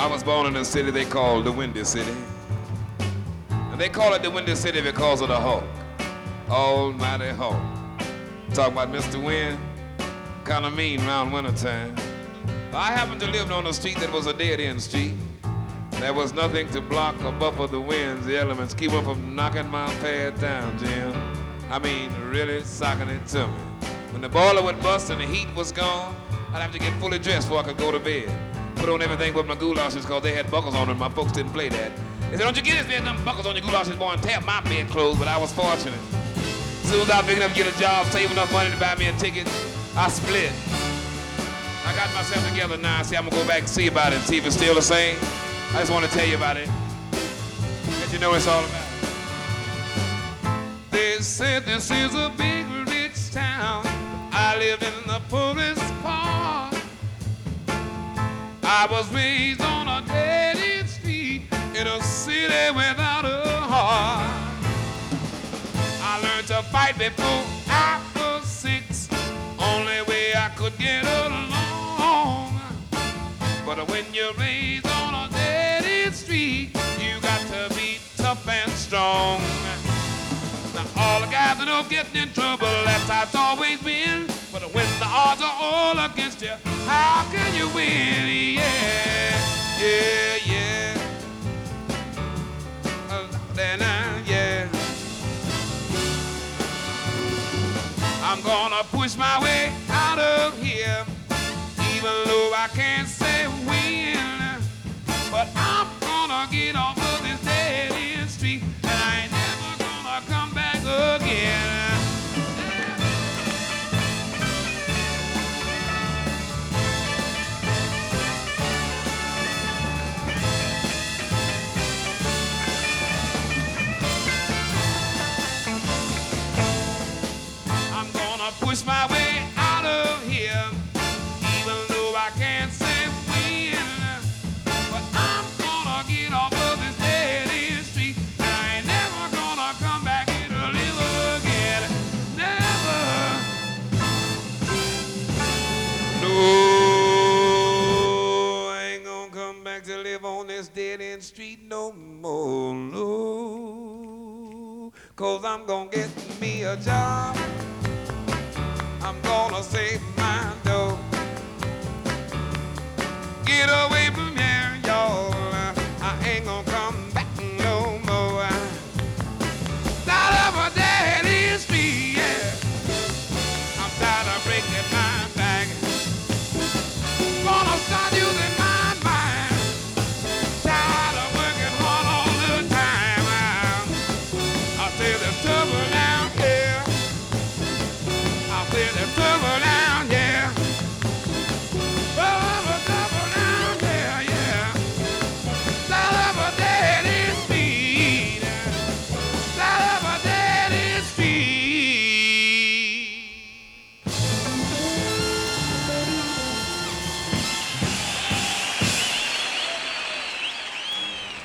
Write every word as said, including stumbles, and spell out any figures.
I was born in a city they call the Windy City. And they call it the Windy City because of the Hawk. Almighty Hawk. Talk about Mister Wind, kind of mean around wintertime. I happened to live on a street that was a dead-end street. There was nothing to block or buffer the winds, the elements, keep them from knocking my pad down, Jim. I mean, really socking it to me. When the boiler would bust and the heat was gone, I'd have to get fully dressed before I could go to bed. Put on everything but my goulashes because they had buckles on them. My folks didn't play that. They said, don't you get this, man, them buckles on your goulashes, boy, and tap my bedclothes, but I was fortunate. As soon as I was big enough to get a job, save enough money to buy me a ticket, I split. I got myself together now. See, I'm gonna go back and see about it and see if it's still the same. I just want to tell you about it. Let you know what it's all about. They said this is a big, rich town. I live in the poorest part. I was raised on a dead-end street in a city without a heart. I learned to fight before I was six. Only way I could get along. But when you're raised on a dead-end street, you got to be tough and strong. Now all the guys that don't get in trouble, that's how it's always been. But when the odds are all against you, how can you win? Yeah, yeah, yeah. Uh, then I, yeah. I'm gonna push my way out of here, even though I can't say when. But I'm gonna get off of this dead-end street, and I ain't never gonna come back again. I'm gonna push my way out of here, even though I can't say when. But I'm gonna get off of this dead-end street. I ain't never gonna come back here to live again. Never. No, I ain't gonna come back to live on this dead-end street no more. No, cause I'm gonna get me a job. I'm gonna save my dough. Get up.